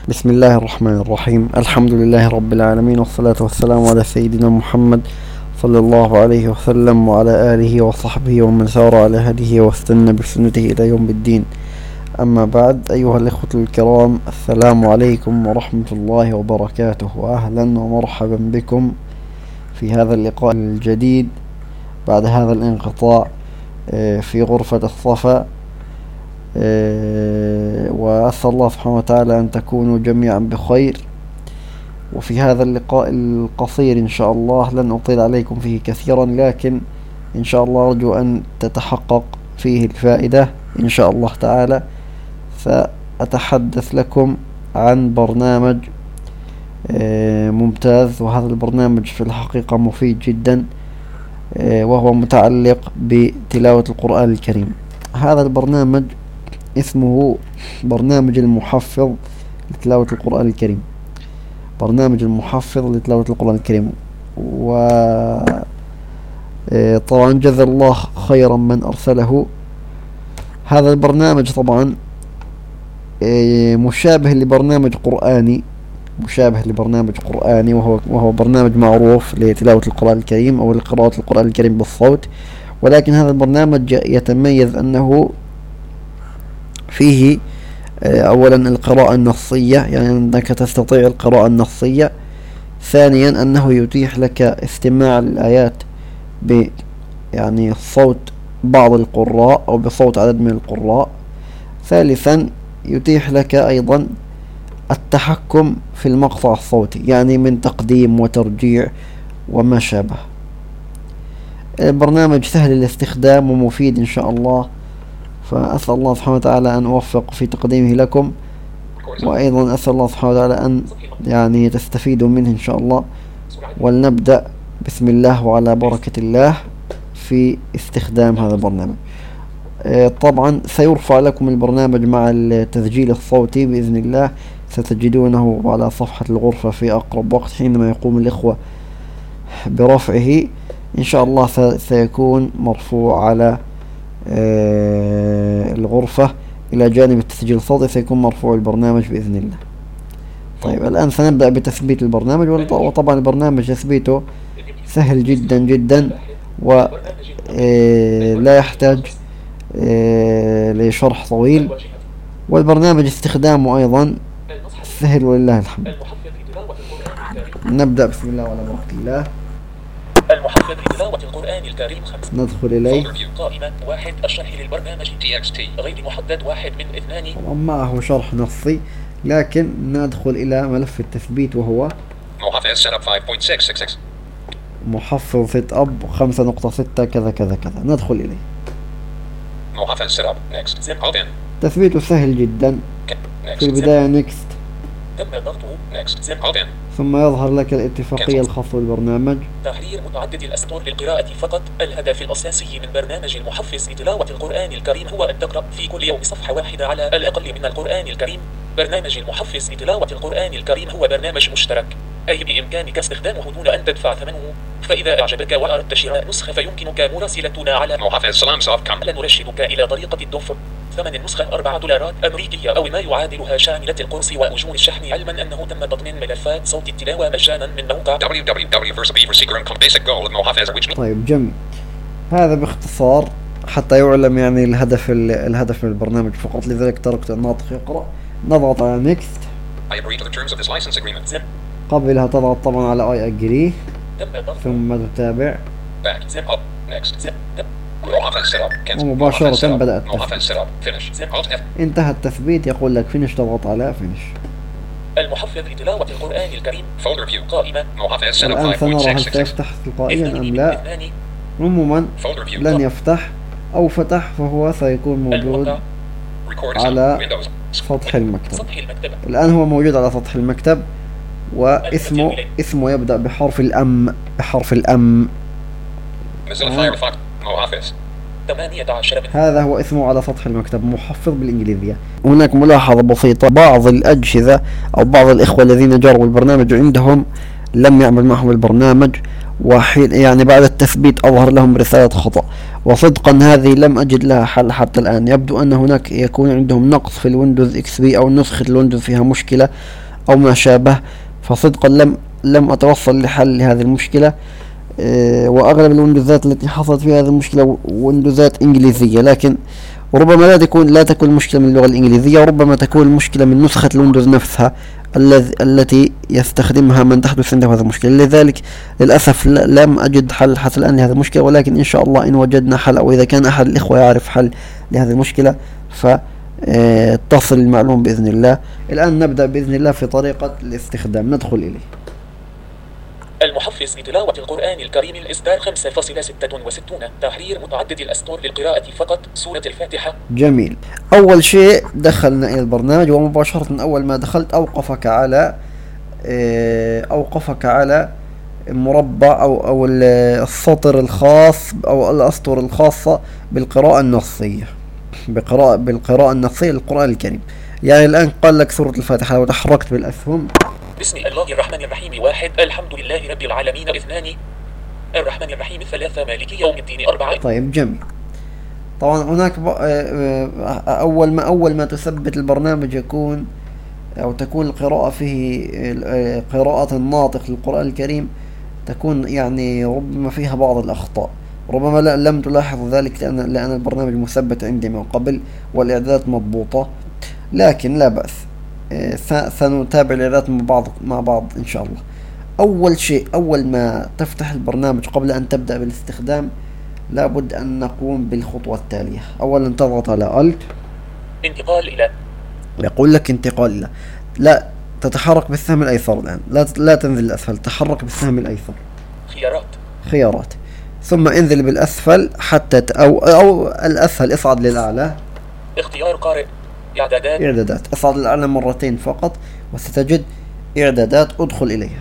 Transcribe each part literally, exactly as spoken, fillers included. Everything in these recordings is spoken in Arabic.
بسم الله الرحمن الرحيم. الحمد لله رب العالمين، والصلاة والسلام على سيدنا محمد صلى الله عليه وسلم وعلى آله وصحبه ومن سار على هديه واستنى بسنته إلى يوم الدين. أما بعد، أيها الإخوة الكرام، السلام عليكم ورحمة الله وبركاته، وأهلا ومرحبا بكم في هذا اللقاء الجديد بعد هذا الانقطاع في غرفة الصفا. وأسأل الله سبحانه وتعالى أن تكونوا جميعا بخير. وفي هذا اللقاء القصير إن شاء الله لن أطيل عليكم فيه كثيرا، لكن إن شاء الله أرجو أن تتحقق فيه الفائدة إن شاء الله تعالى. سأتحدث لكم عن برنامج ممتاز، وهذا البرنامج في الحقيقة مفيد جدا، وهو متعلق بتلاوة القرآن الكريم. هذا البرنامج اسمه برنامج المحفظ لتلاوة القرآن الكريم برنامج المحفظ لتلاوة القرآن الكريم وطبعا جزا الله خيرا من أرسله. هذا البرنامج طبعا مشابه لبرنامج قرآني مشابه لبرنامج قرآني وهو وهو برنامج معروف لتلاوة القرآن الكريم أو لقراءة القرآن الكريم بالصوت، ولكن هذا البرنامج يتميز أنه فيه أولا القراءة النصية، يعني أنك تستطيع القراءة النصية. ثانيا أنه يتيح لك استماع الآيات ب يعني صوت بعض القراء أو بصوت عدد من القراء. ثالثا يتيح لك أيضا التحكم في المقطع الصوتي، يعني من تقديم وترجيع وما شابه. البرنامج سهل الاستخدام ومفيد إن شاء الله، فأسأل الله سبحانه وتعالى أن أوفق في تقديمه لكم، وأيضا أسأل الله سبحانه وتعالى أن يعني تستفيدوا منه إن شاء الله. ولنبدأ بسم الله وعلى بركة الله في استخدام هذا البرنامج. طبعا سيرفع لكم البرنامج مع التسجيل الصوتي بإذن الله، ستجدونه على صفحة الغرفة في أقرب وقت حينما يقوم الإخوة برفعه إن شاء الله. سيكون مرفوع على الغرفة إلى جانب التسجيل الصوتي، سيكون مرفوع البرنامج بإذن الله. طيب الآن سنبدأ بتثبيت البرنامج، وطبعا البرنامج تثبيته سهل جدا جدا ولا يحتاج لشرح طويل، والبرنامج استخدامه أيضا سهل ولله الحمد. نبدأ بسم الله وعلى بركة الله. المحفظ لتلاوة القرآن الكريم خمس. ندخل إليه. قائمة واحد الشرح للبرنامج تي إكس تي غير محدد واحد من اثنان. طبعا معه شرح نصي، لكن ندخل إلى ملف التثبيت وهو محفظ سيت اب خمسة نقطة ستة ستة ستة. محفظ سيت اب خمسة نقطة ستة كذا كذا كذا. ندخل إليه. محفظ سيت اب نيكست زب اوبن. تثبيته سهل جدا. في البداية نيكست، تم ضغطه نيكست زب اوبن، ثم يظهر لك الاتفاقية الخاصة بالبرنامج. تحرير متعدد الأسطر للقراءة فقط. الهدف الأساسي من برنامج المحفظ لتلاوة القرآن الكريم هو أن تقرأ في كل يوم صفحة واحدة على الأقل من القرآن الكريم. برنامج المحفظ لتلاوة القرآن الكريم هو برنامج مشترك، أي بإمكانك استخدامه دون أن تدفع ثمنه. فإذا أعجبك وأردت شراء نسخة فيمكنك مراسلتنا على محفظ سلام سوفت كوم لنرشدك إلى طريقة الدفع. ثمن النسخة أربعة دولارات أمريكية أو ما يعادلها شاملة القرص وأجور الشحن، علما أنه تم تضمين ملفات صوت التلاوة مجانا من موقع دبليو دبليو دبليو دوت فيرسبي فور سيكر اند بيسك جول محفظ. طيب جميل، هذا باختصار حتى يعلم يعني الهدف الهدف من البرنامج فقط، لذلك تركت الناطق يقرأ. نضغط على نيكست. قبلها تضغط طبعا على اي اجري، ثم تتابع، ومباشرة بدأ التثبيت. انتهى التثبيت، يقول لك فينش، تضغط على فينش. المحفظ لتلاوة القرآن الكريم قائمة. الآن سنرى هل سيفتح تلقائيا أم لا. عموما لن يفتح، أو فتح فهو سيكون موجود على سطح المكتب. الآن هو موجود على سطح المكتب، واسمه اسمه يبدأ بحرف الأم بحرف الأم هذا هو اسمه على سطح المكتب، محفظ بالإنجليزية. هناك ملاحظة بسيطة، بعض الأجهزة أو بعض الإخوة الذين جربوا البرنامج عندهم لم يعمل معهم البرنامج، وحين يعني بعد التثبيت أظهر لهم رسالة خطأ. وصدقا هذه لم أجد لها حل حتى الآن. يبدو أن هناك يكون عندهم نقص في الويندوز إكس بي أو نسخة الويندوز فيها مشكلة أو ما شابه، فصدقا لم لم أتوصل لحل لهذه المشكلة. أه وأغلب الويندوزات التي حصلت فيها هذه المشكلة ويندوزات إنجليزية، لكن وربما لا تكون لا تكون المشكلة من اللغة الإنجليزية، وربما تكون المشكلة من نسخة الويندوز نفسها الذي التي يستخدمها من تحدث عنده هذه المشكلة. لذلك للأسف لم أجد حل حتى الآن لهذه المشكلة، ولكن إن شاء الله إن وجدنا حل أو إذا كان أحد الإخوة يعرف حل لهذه المشكلة فتصل المعلومة بإذن الله. الآن نبدأ بإذن الله في طريقة الاستخدام، ندخل إليه. المحفز لتلاوة القرآن الكريم الإصدار خمسة فاصلة ستة وستين، تحرير متعدد الأسطور للقراءة فقط، سورة الفاتحة. جميل. أول شيء دخلنا إلى البرنامج، ومباشرة أول ما دخلت أوقفك على أوقفك على مربع أو أو السطر الخاص أو الأسطر الخاصة بالقراءة النصية، بقراءة بالقراءة النصية للقرآن الكريم. يعني الآن قال لك سورة الفاتحة، لو تحركت بالأسهم: بسم الله الرحمن الرحيم واحد، الحمد لله رب العالمين اثنان، الرحمن الرحيم ثلاثة، مالك يوم الدين أربعة. طيب جميل. طبعا هناك أول ما أول ما تثبت البرنامج يكون أو تكون القراءة فيه قراءة الناطق للقرآن الكريم تكون يعني ربما فيها بعض الأخطاء، ربما لا لم تلاحظ ذلك لأن لأن البرنامج مثبت عندي من قبل والإعدادات مضبوطة، لكن لا بأس. سنتابع الإعدادات مع بعض مع بعض إن شاء الله. أول شيء، أول ما تفتح البرنامج قبل أن تبدأ بالاستخدام لابد أن نقوم بالخطوة التالية. أولا تضغط على ألت، انتقال إلى، يقول لك انتقال إلى، لا تتحرك بالسهم الأيسر الآن، لا لا تنزل الأسفل، تحرك بالسهم الأيسر. خيارات، خيارات، ثم انزل بالأسفل حتى ت... أو أو الأسفل، اصعد للأعلى. اختيار قارئ، إعدادات، إعدادات، اصعد للأعلى مرتين فقط وستجد إعدادات، ادخل إليها.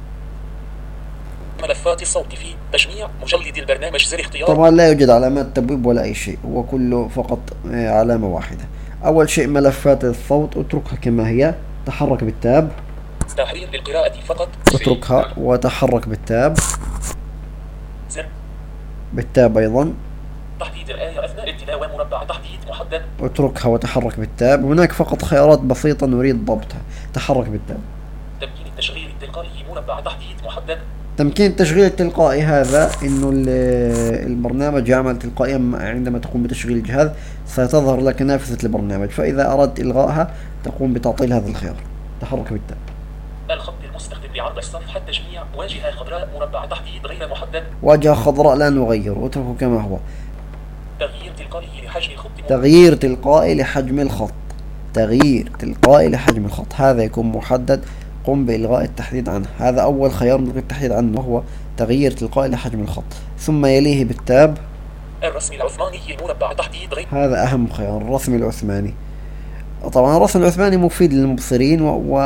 ملفات الصوت في تجميع مجلد البرنامج، زر اختيار. طبعا لا يوجد علامات تبويب ولا أي شيء، هو كله فقط علامة واحدة. أول شيء ملفات الصوت اتركها كما هي، تحرك بالتاب. تحرير للقراءة فقط، اتركها وتحرك بالتاب. زر بالتاب أيضا. تحديد الآية أثناء التلاوة، مربع تحديد محدد، اتركها وتحرك بالتاب. هناك فقط خيارات بسيطة نريد ضبطها، تحرك بالتاب. تمكين التشغيل التلقائي، مربع تحديد محدد. تمكين التشغيل التلقائي هذا انه البرنامج يعمل تلقائيا عندما تقوم بتشغيل الجهاز، ستظهر لك نافذة البرنامج، فإذا أردت إلغائها تقوم بتعطيل هذا الخيار، تحرك بالتاب. الخط المستخدم لعرض الصفحة التجميع، واجهة خضراء، مربع تحديد غير محدد. واجهة خضراء لا نغير، اتركه كما هو. تغيير تلقائي لحجم الخط، تغيير تلقائي لحجم الخط، تغيير تلقائي لحجم الخط، هذا يكون محدد، قم بإلغاء التحديد عنه. هذا أول خيار نلغي التحديد عنه، وهو تغيير تلقائي لحجم الخط. ثم يليه بالتاب الرسم العثماني، مربع تحديد غير. هذا أهم خيار، الرسم العثماني. طبعا الرسم العثماني مفيد للمبصرين و, و...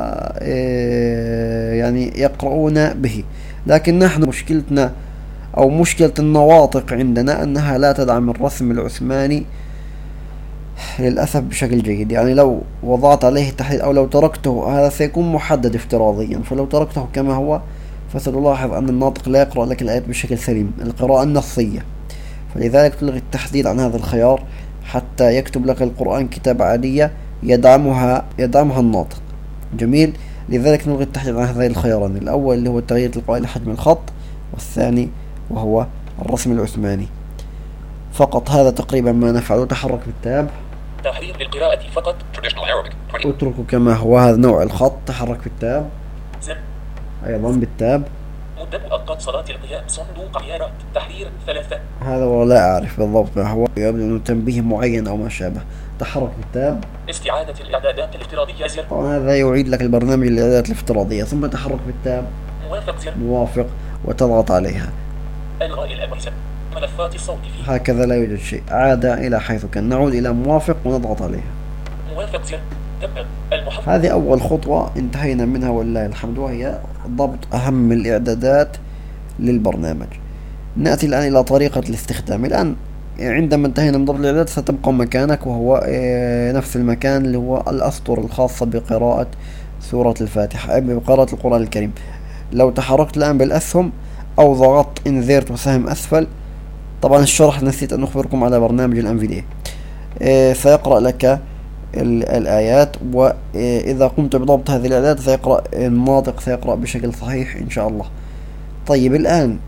يعني يقرؤون به، لكن نحن مشكلتنا أو مشكلة النواطق عندنا أنها لا تدعم الرسم العثماني للأسف بشكل جيد. يعني لو وضعت عليه تحديد أو لو تركته، هذا سيكون محدد افتراضيا، فلو تركته كما هو فستلاحظ أن الناطق لا يقرأ لك الآيات بشكل سليم، القراءة النصية. فلذلك تلغي التحديد عن هذا الخيار حتى يكتب لك القرآن كتابة عادية يدعمها يدعمها الناطق. جميل. لذلك نلغي التحديد عن هذين الخيارين، الأول اللي هو التغيير التلقائي لحجم الخط، والثاني وهو الرسم العثماني. فقط هذا تقريبا ما نفعله. تحرك بالتاب. تحرير للقراءة فقط، اتركه كما هو، هذا نوع الخط. تحرك بالتاب. زر أيضا بالتاب. مدة مؤقت صلاة القيام، صندوق خيارات، تحرير ثلاثة. هذا ولا أعرف بالضبط ما هو، يبدو أنه تنبيه معين أو ما شابه. تحرك بالتاب. استعادة الإعدادات الافتراضية، زر. طبعا هذا يعيد لك البرنامج الإعدادات الافتراضية. ثم تحرك بالتاب. موافق، زر. موافق وتضغط عليها. إلغاء الأمر، زر. ملفات الصوت فيه. هكذا لا يوجد شيء، عاد إلى حيث كان. نعود إلى موافق ونضغط عليها. موافق، زر. تبقى المحفظ. هذه أول خطوة انتهينا منها ولله الحمد، وهي ضبط أهم الإعدادات للبرنامج. نأتي الآن إلى طريقة الاستخدام. الآن عندما انتهينا من ضبط الإعدادات ستبقى مكانك، وهو نفس المكان اللي هو الأسطر الخاصة بقراءة سورة الفاتحة، بقراءة القرآن الكريم. لو تحركت الآن بالأسهم أو ضغطت انزرت وسهم أسفل. طبعا الشرح نسيت أن أخبركم على برنامج الأنفيديا. آه سيقرأ لك الآيات، وإذا قمت بضبط هذه الآيات سيقرأ الناطق سيقرأ بشكل صحيح إن شاء الله. طيب الآن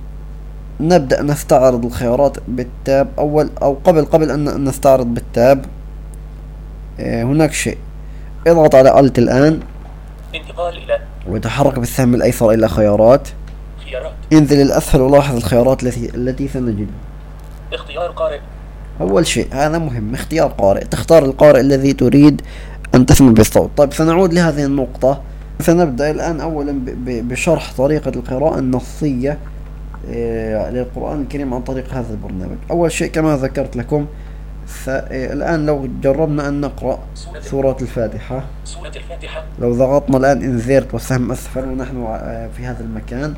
نبدأ نستعرض الخيارات بالتاب. أول أو قبل قبل أن نستعرض بالتاب آه هناك شيء. اضغط على ألت الآن انتقال إلى وتحرك بالسهم الأيسر إلى خيارات. خيارات. انزل الأسفل ولاحظ الخيارات التي التي سنجدها. اختيار قارئ. أول شيء هذا مهم، اختيار قارئ. تختار القارئ الذي تريد أن تسمع بالصوت. طيب سنعود لهذه النقطة. سنبدأ الآن أولا بشرح طريقة القراءة النصية للقرآن الكريم عن طريق هذا البرنامج. أول شيء كما ذكرت لكم الآن لو جربنا أن نقرأ سورة الفاتحة. سورة الفاتحة. لو ضغطنا الآن انزرت والسهم أسفل ونحن في هذا المكان.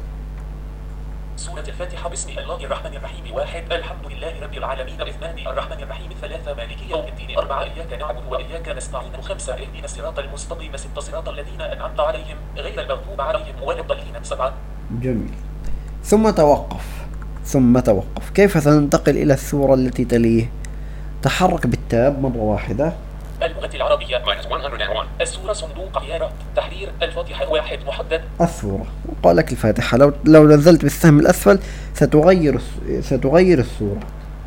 سورة الفاتحة. بسم الله الرحمن الرحيم. واحد الحمد لله رب العالمين. اثنان الرحمن الرحيم. ثلاثة مالك يوم الدين. أربعة إياك نعبد وإياك نستعين. خمسة اهدنا الصراط المستقيم. ستة صراط الذين أنعمت عليهم غير المغضوب عليهم ولا الضالين. سبعة. جميل. ثم توقف ثم توقف كيف سننتقل إلى السورة التي تليه؟ تحرك بالتاب مرة واحدة. اللغة العربية السورة صندوق خيارات تحرير الفاتحة واحد محدد السورة وقال لك الفاتحة. لو لو نزلت بالسهم الأسفل ستغير ستغير السورة.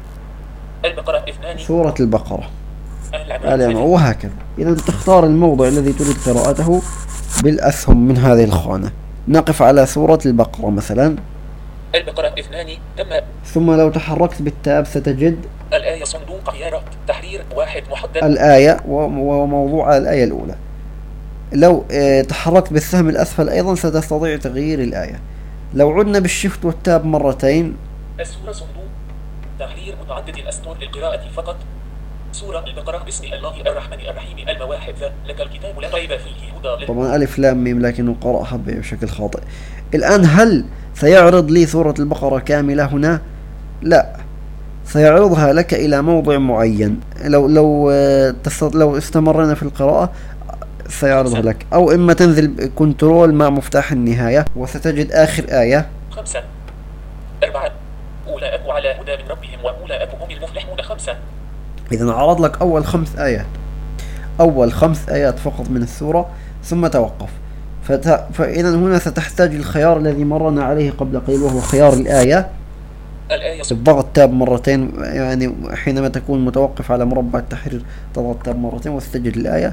البقرة اثنان. سورة البقرة. العمران وهكذا. إذا تختار الموضع الذي تريد قراءته بالأسهم من هذه الخانة. نقف على سورة البقرة مثلا. البقرة اثنان. تم. ثم لو تحركت بالتاب ستجد الآية صندوق خيارات تحرير واحد محدد. الآية وموضوع الآية الأولى. لو اه تحركت بالسهم الأسفل أيضا ستستطيع تغيير الآية. لو عدنا بالشفت والتاب مرتين. السورة صندوق تحرير متعدد الأسطر للقراءة فقط. سورة البقرة. بسم الله الرحمن الرحيم. المواحد لك الكتاب لا ريب فيه هدى. طبعا ألف لام ميم لكنه قرأها بشكل خاطئ. الآن هل سيعرض لي سورة البقرة كاملة هنا؟ لا، سيعرضها لك إلى موضع معين. لو لو لو استمرنا في القراءة سيعرضها لك، أو إما تنزل كنترول مع مفتاح النهاية وستجد آخر آية. خمسة. أربعة. أولئك على هدى من ربهم وأولئك هم المفلحون. خمسة. إذا عرض لك أول خمس آيات أول خمس آيات فقط من السورة ثم توقف. فت... فإذا هنا ستحتاج الخيار الذي مرنا عليه قبل قليل وهو خيار الآية. الآية الضغط تاب مرتين، يعني حينما تكون متوقف على مربع التحرير تضغط تاب مرتين وستجد الآية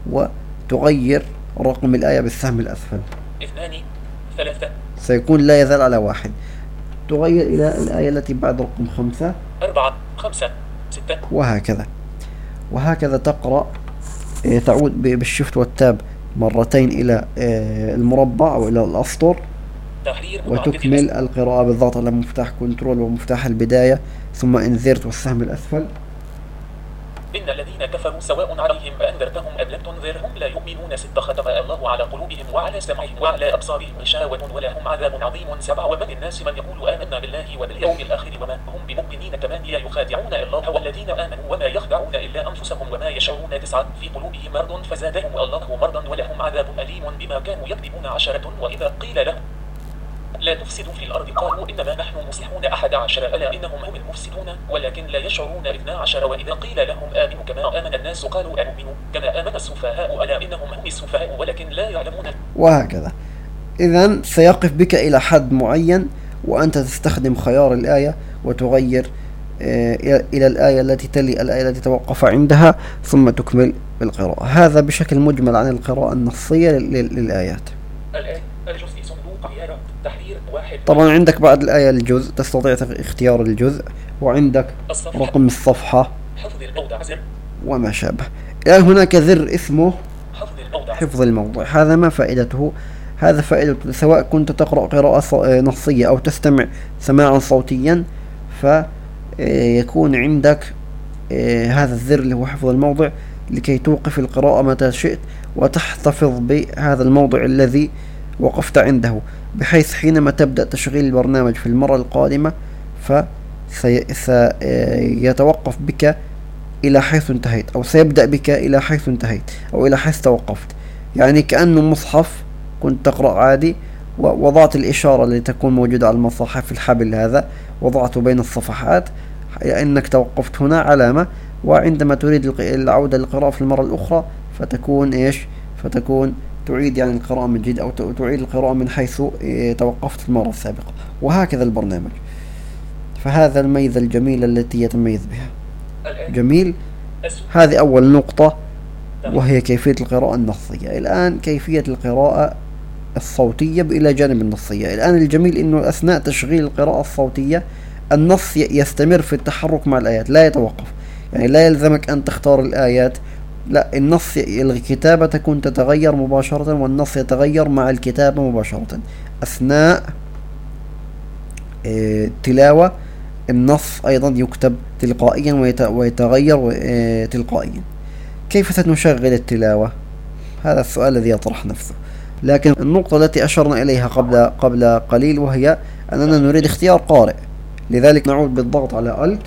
وتغير رقم الآية بالسهم الأسفل. اثنان. ثلاثة. سيكون لا يزال على واحد. تغير إلى الآية التي بعد رقم خمسة. أربعة. خمسة. ستة. وهكذا وهكذا تقرأ. تعود بالشفت والتاب مرتين إلى المربع أو إلى الأسطر وتكمل القراءة بالضغط على مفتاح كنترول ومفتاح البداية ثم انزرت والسهم الأسفل. إن الذين كفروا سواء عليهم أنذرتهم أم لم تنذرهم لا يؤمنون. ست ختم الله على قلوبهم وعلى سمعهم وعلى أبصارهم غشاوة ولهم عذاب عظيم. سبع. ومن الناس من يقول آمنا بالله وباليوم الآخر وما هم بمؤمنين. ثمانية. يخادعون الله والذين آمنوا وما يخدعون إلا أنفسهم وما يشعرون. تسعة. في قلوبهم مرض فزادهم الله مرضا ولهم عذاب أليم بما كانوا يكذبون. عشرة. وإذا قيل لهم لا تفسدوا في الأرض قالوا إنما نحن مصلحون. أحد عشر. ألا إنهم هم المفسدون ولكن لا يشعرون. اثنا عشر. وإذا قيل لهم آمنوا كما آمن الناس قالوا أنؤمن كما آمن السفهاء. ألا إنهم هم السفهاء ولكن لا يعلمون. وهكذا. إذن سيقف بك إلى حد معين وأنت تستخدم خيار الآية وتغير إلى الآية التي تلي الآية التي توقف عندها ثم تكمل القراءة. هذا بشكل مجمل عن القراءة النصية للآيات. الآية الجزء صندوق خيارات تحرير واحد. طبعا عندك بعد الآية الجزء تستطيع اختيار الجزء وعندك الصفحة. رقم الصفحة حفظ الموضع زر وما شابه. الآن هناك زر اسمه حفظ الموضع. حفظ الموضع. هذا ما فائدته؟ هذا فائدته سواء كنت تقرأ قراءة نصية أو تستمع سماعا صوتيا فيكون عندك هذا الزر اللي هو حفظ الموضع لكي توقف القراءة متى شئت وتحتفظ بهذا الموضع الذي وقفت عنده، بحيث حينما تبدأ تشغيل البرنامج في المرة القادمة فسيتوقف بك إلى حيث انتهيت أو سيبدأ بك إلى حيث انتهيت أو إلى حيث توقفت. يعني كأنه مصحف كنت تقرأ عادي ووضعت الإشارة اللي تكون موجودة على المصحف، الحبل هذا وضعته بين الصفحات، لأنك توقفت هنا علامة، وعندما تريد العودة للقراءة في المرة الأخرى فتكون إيش فتكون تعيد يعني القراءة من جديد، أو تعيد القراءة من حيث توقفت المرة السابقة، وهكذا البرنامج. فهذا الميزة الجميلة التي يتميز بها. جميل. هذه أول نقطة وهي كيفية القراءة النصية. الآن كيفية القراءة الصوتية إلى جانب النصية. الآن الجميل إنه أثناء تشغيل القراءة الصوتية النص يستمر في التحرك مع الآيات، لا يتوقف، يعني لا يلزمك أن تختار الآيات، لا، النص الكتابة تكون تتغير مباشرة، والنص يتغير مع الكتابة مباشرة أثناء التلاوة. النص أيضا يكتب تلقائيا ويتغير تلقائيا. كيف سنشغل التلاوة؟ هذا السؤال الذي يطرح نفسه. لكن النقطة التي أشرنا إليها قبل قبل قليل وهي أننا نريد اختيار قارئ، لذلك نعود بالضغط على ألت،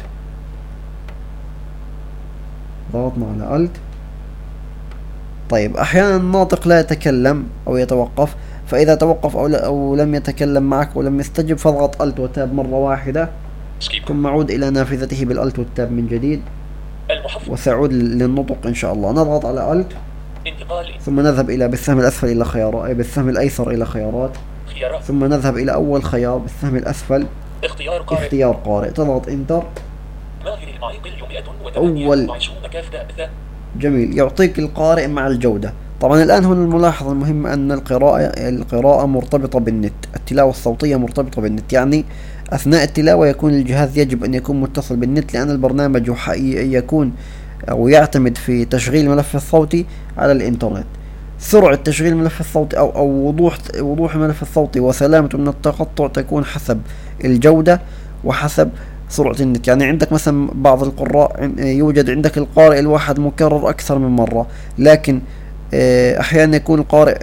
ضغطنا على ألت. طيب أحيانا الناطق لا يتكلم أو يتوقف، فإذا توقف أو, أو لم يتكلم معك أو لم يستجب فاضغط ألت وتاب مرة واحدة، ثم عود إلى نافذته بالألت والتاب من جديد، وسأعود للنطق إن شاء الله. نضغط على ألت ثم نذهب إلى بالسهم الأسفل إلى خيارات، بالسهم الأيسر إلى خيارات، ثم نذهب إلى أول خيار بالسهم الأسفل اختيار قارئ, اختيار قارئ. تضغط انتر. أول جميل يعطيك القارئ مع الجودة. طبعا الآن هنا الملاحظة المهمة أن القراءة القراءة مرتبطة بالنت، التلاوة الصوتية مرتبطة بالنت، يعني أثناء التلاوة يكون الجهاز يجب أن يكون متصل بالنت، لأن البرنامج يكون أو يعتمد في تشغيل الملف الصوتي على الإنترنت. سرعة تشغيل الملف الصوتي أو أو وضوح وضوح الملف الصوتي وسلامته من التقطع تكون حسب الجودة وحسب سرعة النت. يعني عندك مثلا بعض القراء يوجد عندك القارئ الواحد مكرر أكثر من مرة، لكن أحيانا يكون القارئ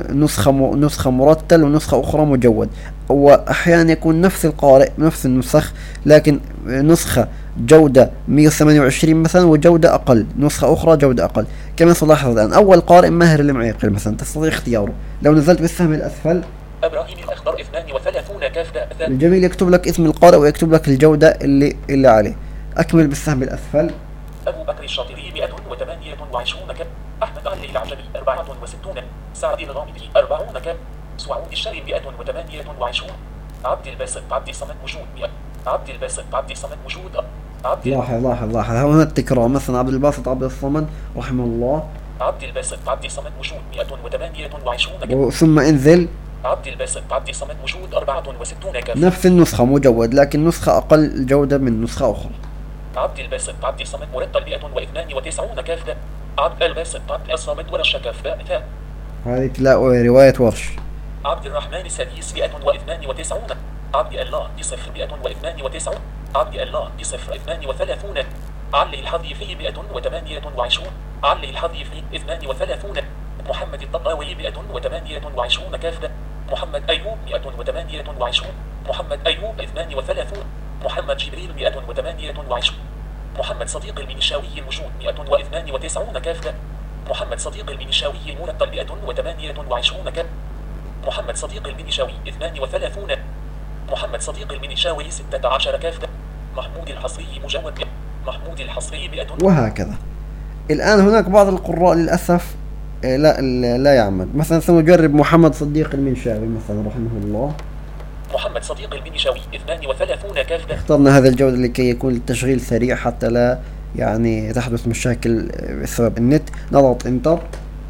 نسخة نسخة مرتل ونسخة أخرى مجود، وأحيانا يكون نفس القارئ نفس النسخ لكن نسخة جودة مئة وثمانية وعشرين مثلا وجودة أقل، نسخة أخرى جودة أقل. كما تلاحظ الآن أول قارئ ماهر المعيقل مثلا تستطيع اختياره. لو نزلت بالسهم الأسفل إبراهيم الأخضر اثنان وثلاثون كاف. الجميل يكتب لك اسم القارئ ويكتب لك الجودة اللي اللي عليه. أكمل بالسهم الأسفل. أبو بكر الشاطري مئة وثمانية وعشرون كاف. أحمد علي العجبي أربعة وستون. سعد الغامدي أربعون كاف. سعود الشري مئة وثمانية وعشرون. عبد الباسط عبد الصمد وجود مئة. عبد الباسط عبد الصمد وجود. عبد لاحظ لاحظ لاحظ هنا التكرار، مثلا عبد الباسط عبد الصمد رحمه الله. عبد الباسط عبد الصمد وجود مئة وثمانية وعشرون. ثم انزل. عبد الباسط عبد الصمد وجود أربعة وستون كاف. نفس النسخة مجود لكن نسخة أقل جودة من نسخة أخرى. عبد الباسط عبد الصمد مرتل مئة واثنان وتسعون كاف. عبد الباسط عبد الصمد ورش كاف. هذه تلاقوا رواية ورش. عبد الرحمن السديس مئة واثنان وتسعون. عبد الله بصفر مئة واثنان وتسعون. عبد الله بصفر اثنان وثلاثون. علي الحذيفي مئة وثمانية وعشرون. علي الحذيفي اثنان وثلاثون. محمد الطباوي مئة وثمانية وعشرون كاف. محمد أيوب مئة وثمانية وعشرون. محمد أيوب اثنان وثلاثون. محمد جبريل مئة وثمانية وعشرون. محمد صديق المنشاوي الموجود مئة واثنان وتسعون كاف. محمد صديق المنشاوي المرتل مئة وثمانية وعشرون كاف. محمد صديق المنشاوي اثنان وثلاثون. محمد صديق المنشاوي ستة عشر كاف. محمود الحصري مجود. محمود الحصري مئة. وهكذا. الآن هناك بعض القراء للأسف لا لا يعمل. مثلا سنجرب محمد صديق المنشاوي مثلا رحمه الله. محمد صديق المنشاوي اثنان وثلاثون كاف. اخترنا هذا الجودة لكي يكون التشغيل سريع حتى لا يعني تحدث مشاكل بسبب النت. نضغط انتر.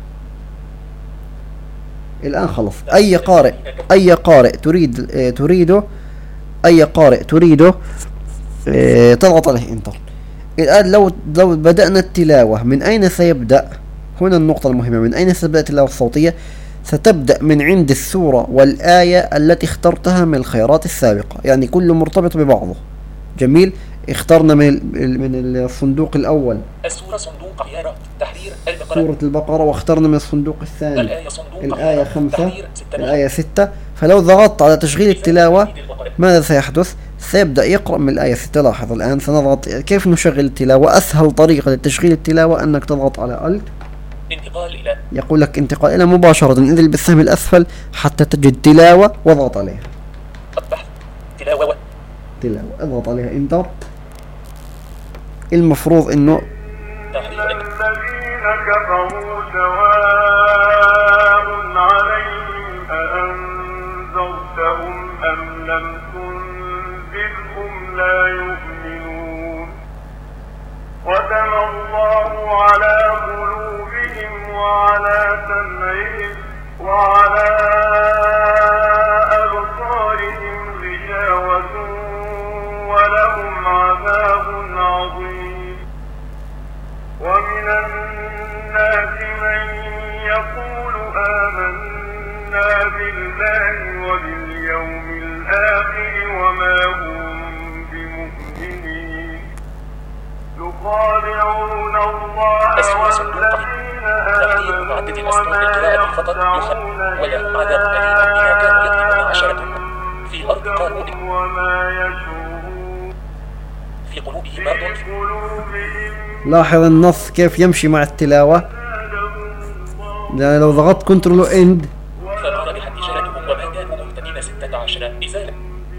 الآن خلص. أي قارئ أي قارئ تريد تريده أي قارئ تريده تضغط عليه انتر. الآن لو لو بدأنا التلاوة من أين سيبدأ؟ هنا النقطة المهمة، من أين سيبدأ التلاوة الصوتية؟ ستبدأ من عند السورة والآية التي اخترتها من الخيارات السابقة، يعني كله مرتبط ببعضه. جميل. اخترنا من من الصندوق الأول السورة صندوق خيار تحرير البقرة. سورة البقرة، واخترنا من الصندوق الثاني الآية صندوق الآية خمسة الآية ستة. فلو ضغطت على تشغيل التلاوة ماذا سيحدث؟ سيبدأ يقرأ من الآية ستة. لاحظ الآن سنضغط. كيف نشغل التلاوة؟ أسهل طريقة لتشغيل التلاوة أنك تضغط على ألت انتقال إلى يقول لك انتقال إلى مباشرة، انزل بالسهم الأسفل حتى تجد تلاوة واضغط عليها. البحث تلاوة تلاوة اضغط عليها انتر. المفروض انه تحرير الذين كفروا سواء عليهم أأنذرتهم أم لم تنذرهم لا يؤمنون ختم الله على قلوبهم وعلى سمعهم وعلى أبصارهم غشاوة ولهم عذاب عظيم ومن الناس من يقول آمنا بالله وباليوم الآخر وما هم بمؤمنين يخادعون الله والذين تحرير معدد الأسطور بالقراءة فقط يخل ولهم عذاب أليم بما كانوا يكذبون عشرتهم في الأرض قالوا إن وما يشعرون في قلوبهم مرض. لاحظ النص كيف يمشي مع التلاوة. يعني لو ضغطت كنترول اند فنار بحد جلدهم وما كانوا مهتدين ستة عشر إزالة.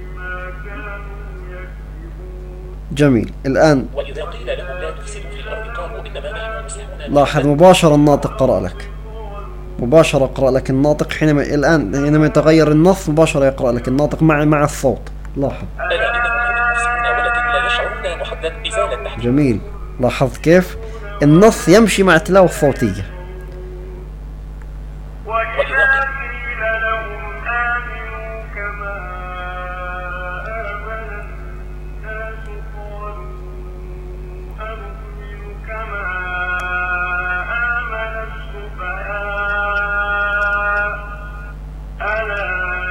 جميل. الآن وإذا قيل لهم لا تفسدوا في الأرض قالوا إنما نحن مصلحون. لاحظ مباشرة الناطق قرأ لك، مباشرة قرأ لك الناطق. حينما الآن حينما يتغير النص مباشرة يقرأ لك الناطق مع مع الصوت. لاحظ. ألا إنهم هم المفسدون ولكن لا يشعرون. محدد إزالة تحت. جميل. لاحظ كيف النص يمشي مع التلاوة الصوتية. وإذا قيل لهم آمنوا كما آمن الناس قالوا أنؤمن كما آمن السفهاء ألا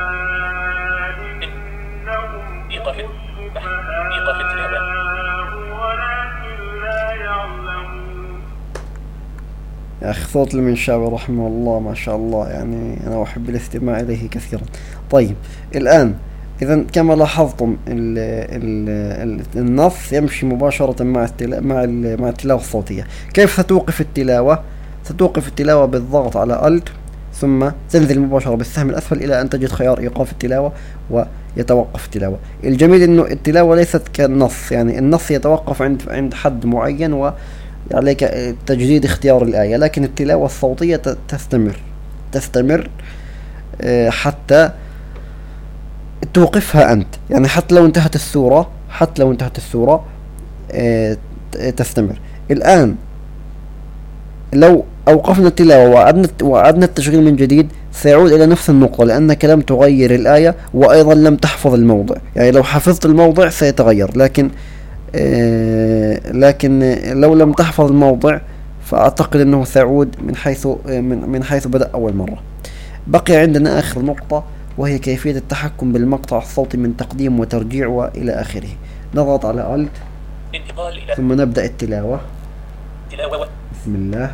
إنهم إيقاف هم إيقاف التلاوة. السفهاء ولكن لا يعلمون. يا أخي صوت المنشاوي رحمه الله ما شاء الله، يعني أنا أحب الاستماع إليه كثيرا. طيب الآن إذا كما لاحظتم ال ال ال النص يمشي مباشرة مع التلا مع ال مع التلاوة الصوتية. كيف ستوقف التلاوة؟ ستوقف التلاوة بالضغط على ألت ثم تنزل مباشرة بالسهم الأسفل إلى أن تجد خيار إيقاف التلاوة ويتوقف التلاوة. الجميل إنه التلاوة ليست كالنص، يعني النص يتوقف عند عند حد معين و عليك تجديد اختيار الآية، لكن التلاوة الصوتية تستمر تستمر حتى توقفها أنت. يعني حتى لو انتهت السورة حتى لو انتهت السورة تستمر. الآن لو أوقفنا التلاوة وعدنا وعدنا التشغيل من جديد سيعود إلى نفس النقطة، لأنك لم تغير الآية وأيضا لم تحفظ الموضع. يعني لو حفظت الموضع سيتغير، لكن آه لكن لو لم تحفظ الموضع فأعتقد أنه سيعود من حيث من, من حيث بدأ أول مرة. بقي عندنا آخر نقطة وهي كيفية التحكم بالمقطع الصوتي من تقديم وترجيع وإلى آخره. نضغط على ألت ثم نبدأ التلاوة. تلاوة. بسم الله.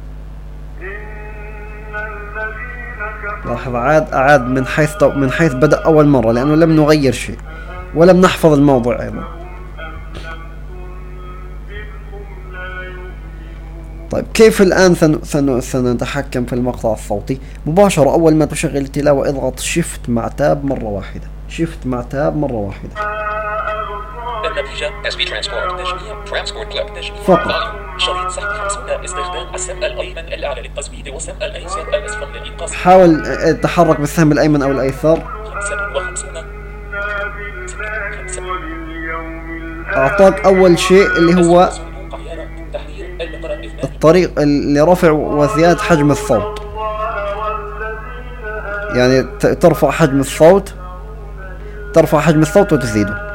لاحظ عاد أعاد من حيث من حيث بدأ أول مرة، لأنه لم نغير شيء ولم نحفظ الموضوع أيضا. طيب كيف الآن سن... سن... سنتحكم في المقطع الصوتي؟ مباشرة أول ما تشغل التلاوة اضغط شيفت مع تاب مرة واحدة. شيفت مع تاب مرة واحدة. النتيجة اس بي ترانسبورت تجميع ترانسبورت كلاب تجميع فقط. شريط سحب خمسون استخدام السهم الأيمن الأعلى للتزويد والسهم الأيسر الأسفل للإنقاص. حاول تحرك بالسهم الأيمن أو الأيسر. خمسة وخمسون. أعطاك أول شيء اللي هو الطريق لرفع وزيادة حجم الصوت، يعني ترفع حجم الصوت ترفع حجم الصوت وتزيده.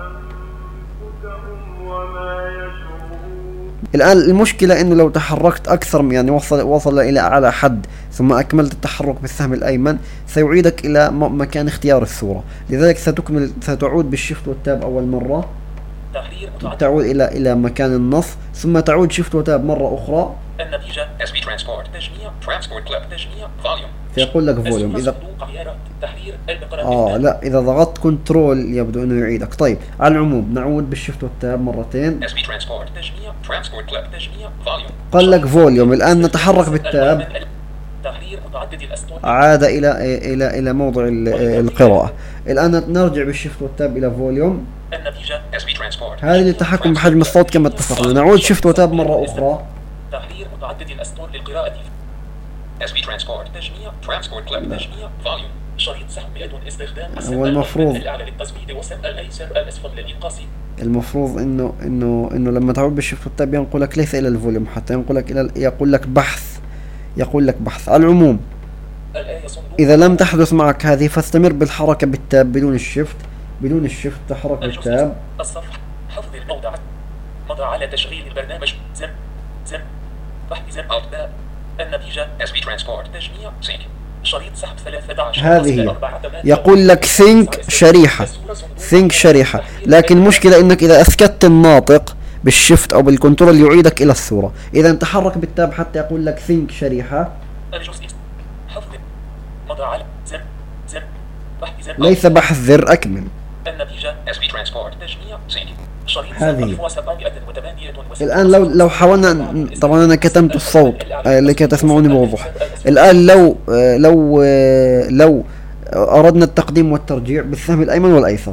الآن المشكلة إنه لو تحركت أكثر، يعني وصل وصل إلى أعلى حد ثم أكملت التحرك بالسهم الأيمن سيعيدك إلى مكان اختيار الصورة. لذلك ستكمل ستعود بالشيفت والتاب أول مرة تحرير متعدد. تعود إلى إلى مكان النص، ثم تعود شيفت وتاب مرة أخرى. النتيجة اس بي ترانسبورت تجميع ترانسبورت كليب تجميع فوليوم. فيقول لك فوليوم. إذا تحرير المقرأ. آه لا، إذا ضغطت كنترول يبدو إنه يعيدك. طيب على العموم نعود بالشيفت والتاب مرتين. اس بي ترانسبورت تجميع ترانسبورت كليب تجميع فوليوم. قال لك فوليوم. الآن نتحرك بالتاب. تحرير متعدد الأسطول. عاد إلى إلى إلى موضع القراءة. الآن نرجع بالشيفت والتاب إلى فوليوم. النتيجة اس بي ترانسبورت. هذه للتحكم بحجم الصوت كما اتفقنا. نعود شيفت وتاب مرة أخرى. تحرير متعدد الأسطول للقراءة. اس بي ترانسبورت تجميع ترانسبورت كليب تجميع فوليوم. شريط سحب بدون استخدام هو المفروض الأعلى للتزويد وسم الأيسر الأسفل للإنقاص. المفروض إنه إنه إنه لما تعود بالشيفت والتاب ينقلك ليس إلى الفوليوم، حتى ينقلك إلى يقول لك بحث يقول لك بحث. على العموم إذا لم تحدث معك هذه فاستمر بالحركة بالتاب بدون الشيفت. بدون الشيفت تحرك بالتاب. الصفحة حفظ الموضع مضى على تشغيل البرنامج زم زم بحث زم ألت باء. النتيجة اس بي ترانسبورت تجميع سينك شريط سحب ثلاثة عشر. هذه هي. يقول لك ثينك شريحة ثينك شريحة، لكن مشكلة إنك إذا أسكت الناطق بالشيفت أو بالكنترول يعيدك إلى الصورة. إذا تحرك بالتاب حتى يقول لك ثينك شريحة. الجزء حفظ مضى على زم زم بحث زم ليس بحث زر أكمل. النتيجة اس بي ترانسبورت تجميع سينك شريط هذه. وسبعمائة وثمانية وستين. الآن لو لو حاولنا، طبعا أنا كتمت الصوت لكي تسمعوني بوضوح. الآن لو لو لو أردنا التقديم والترجيع بالسهم الأيمن والأيسر.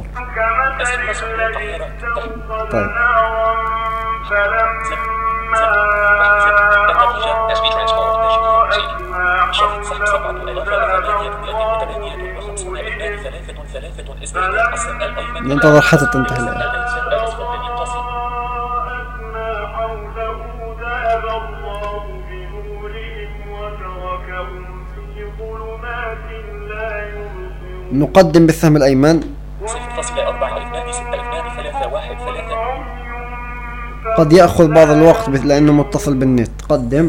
طيب ننتظر حتى تنتهي الآية. نقدم بالسهم الأيمن. قد يأخذ بعض الوقت لأنه متصل بالنت. قدم.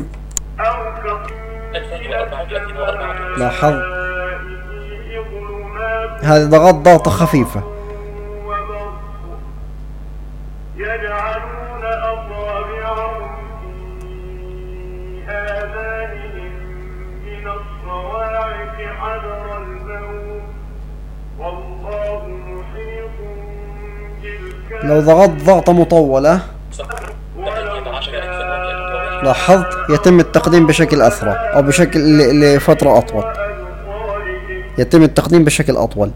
لاحظ هذه ضغط ضغطة خفيفة. يجعلون أصابعهم في آذانهم من الصواعق حذر الموت والله محيط بالكافرين. لو ضغطت ضغطة مطولة لاحظت يتم التقديم بشكل أسرع أو بشكل لفترة أطول. يتم التقديم بشكل أطول.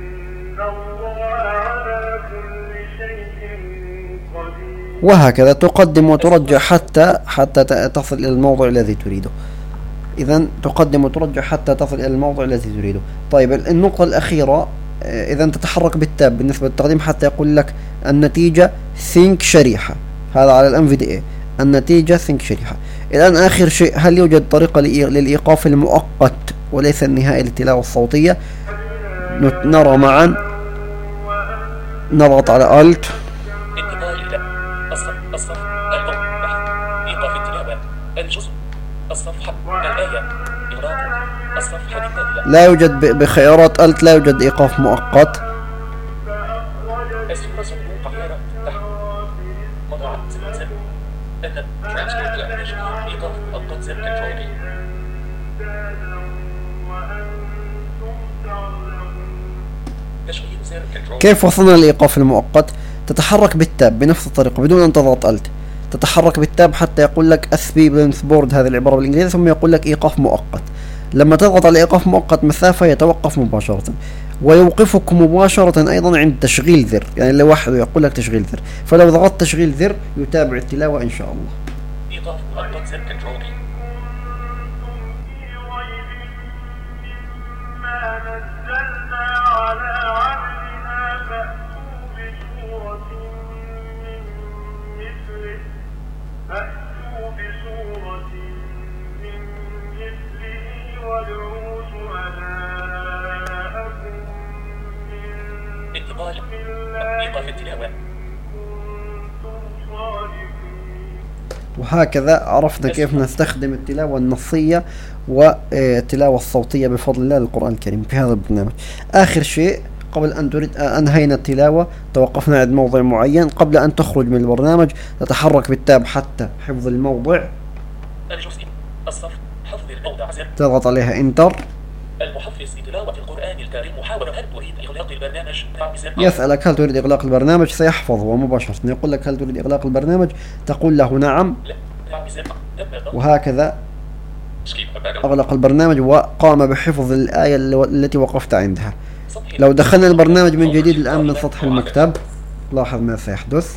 وهكذا تقدم وترجع حتى حتى تصل إلى الموضع الذي تريده. إذن تقدم وترجع حتى تصل إلى الموضع الذي تريده. طيب النقطة الأخيرة، إذا تتحرك بالتاب بالنسبة للتقديم حتى يقول لك النتيجة ثينك شريحة. هذا على الام في دي اي النتيجة ثينك شريحة. الآن آخر شيء، هل يوجد طريقة للإيقاف المؤقت وليس النهائي للتلاوة الصوتية؟ نرى معا. نضغط على ألت. لا يوجد بخيارات ألت لا يوجد إيقاف مؤقت. كيف وصلنا للإيقاف المؤقت؟ تتحرك بالتاب بنفس الطريقة بدون أن تضغط ألت. تتحرك بالتاب حتى يقول لك سسبنس بورد، هذه العبارة بالإنجليزي، ثم يقول لك إيقاف مؤقت. لما تضغط على إيقاف مؤقت مسافة يتوقف مباشرة، ويوقفك مباشرة أيضا عند تشغيل زر، يعني لوحده يقول لك تشغيل زر. فلو ضغطت تشغيل زر يتابع التلاوة إن شاء الله. إيقاف مؤقت زر كنترول. وهكذا عرفنا كيف نستخدم التلاوة النصية والتلاوة الصوتية بفضل الله للقرآن الكريم في هذا البرنامج. آخر شيء قبل أن تريد أنهينا التلاوة، توقفنا عند موضع معين، قبل أن تخرج من البرنامج تتحرك بالتاب حتى حفظ الموضع، الجزء الصف حفظ الموضع زر، تضغط عليها انتر. المحفز لتلاوة القرآن الكريم محاورة هل تريد إغلاق البرنامج؟ يسألك هل تريد إغلاق البرنامج، سيحفظه مباشرة، يقول لك هل تريد إغلاق البرنامج، تقول له نعم، وهكذا أغلق البرنامج وقام بحفظ الآية التي وقفت عندها. لو دخلنا البرنامج من جديد الآن من سطح المكتب، لاحظ ما سيحدث.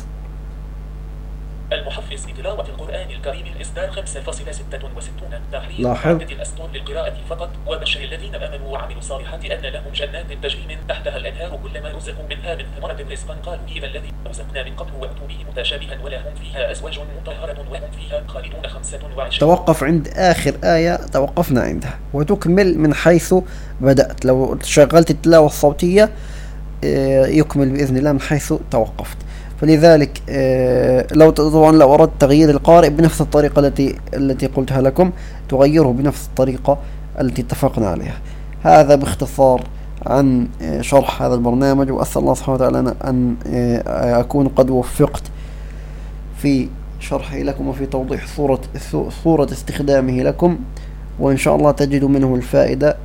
المحفز لتلاوة القرآن الكريم الإصدار خمسة فاصلة ستة وستين تحرير لاحظ عدد الأسطر للقراءة فقط، وبشر الذين آمنوا وعملوا الصالحات أن لهم جنات تجري من تحتها الأنهار كلما رزقوا منها من ثمرة رزقا قالوا هذا الذي رزقنا من قبل وأتوا به متشابها ولهم فيها أزواج مطهرة وهم فيها خالدون. خمسة وعشرين. توقف عند آخر آية توقفنا عندها وتكمل من حيث بدأت. لو شغلت التلاوة الصوتية يكمل بإذن الله من حيث توقفت. فلذلك لو طبعا لو أردت تغيير القارئ بنفس الطريقة التي التي قلتها لكم تغيره بنفس الطريقة التي اتفقنا عليها. هذا باختصار عن شرح هذا البرنامج، وأسأل الله سبحانه وتعالى أن أكون قد وفقت في شرحه لكم وفي توضيح صورة صورة استخدامه لكم، وإن شاء الله تجدوا منه الفائدة.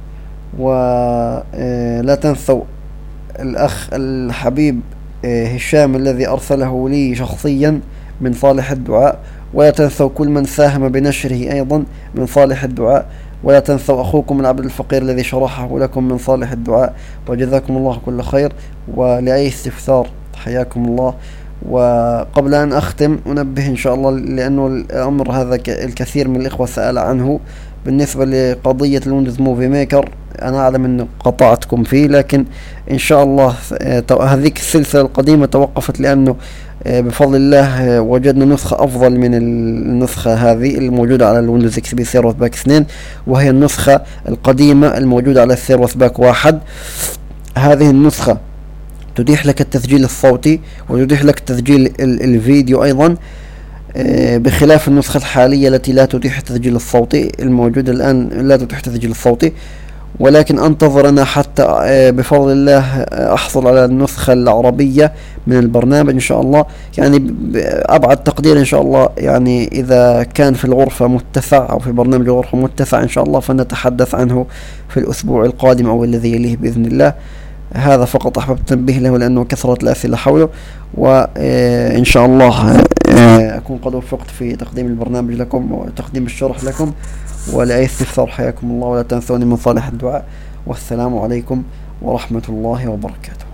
ولا تنسوا الأخ الحبيب هشام الذي أرسله لي شخصيا من صالح الدعاء، ولا تنسوا كل من ساهم بنشره أيضا من صالح الدعاء، ولا تنسوا أخوكم العبد الفقير الذي شرحه لكم من صالح الدعاء. وجزاكم الله كل خير، ولأي استفسار حياكم الله. وقبل أن أختم أنبه إن شاء الله، لأنه الأمر هذا الكثير من الإخوة سأل عنه بالنسبة لقضية الويندوز موفي ميكر. أنا أعلم أن قطعتكم فيه، لكن إن شاء الله هذه السلسلة القديمة توقفت لأنه بفضل الله وجدنا نسخة أفضل من النسخة هذه الموجودة على الويندوز إكس بي سيرفس باك اثنين، وهي النسخة القديمة الموجودة على السيرفس باك واحد. هذه النسخة تتيح لك التسجيل الصوتي وتتيح لك تسجيل الفيديو أيضا، بخلاف النسخة الحالية التي لا تتيح التسجيل الصوتي. الموجودة الآن لا تتيح التسجيل الصوتي، ولكن أنتظر أنا حتى بفضل الله أحصل على النسخة العربية من البرنامج إن شاء الله. يعني أبعد تقدير إن شاء الله، يعني إذا كان في الغرفة متسع أو في برنامج الغرفة متسع إن شاء الله فنتحدث عنه في الأسبوع القادم أو الذي يليه بإذن الله. هذا فقط أحببت تنبيه له لأنه كثرة الأسئلة حوله، وإن شاء الله أكون قد وفقت في تقديم البرنامج لكم وتقديم الشرح لكم. ولأي استفسار حياكم الله، ولا تنسوني من صالح الدعاء. والسلام عليكم ورحمة الله وبركاته.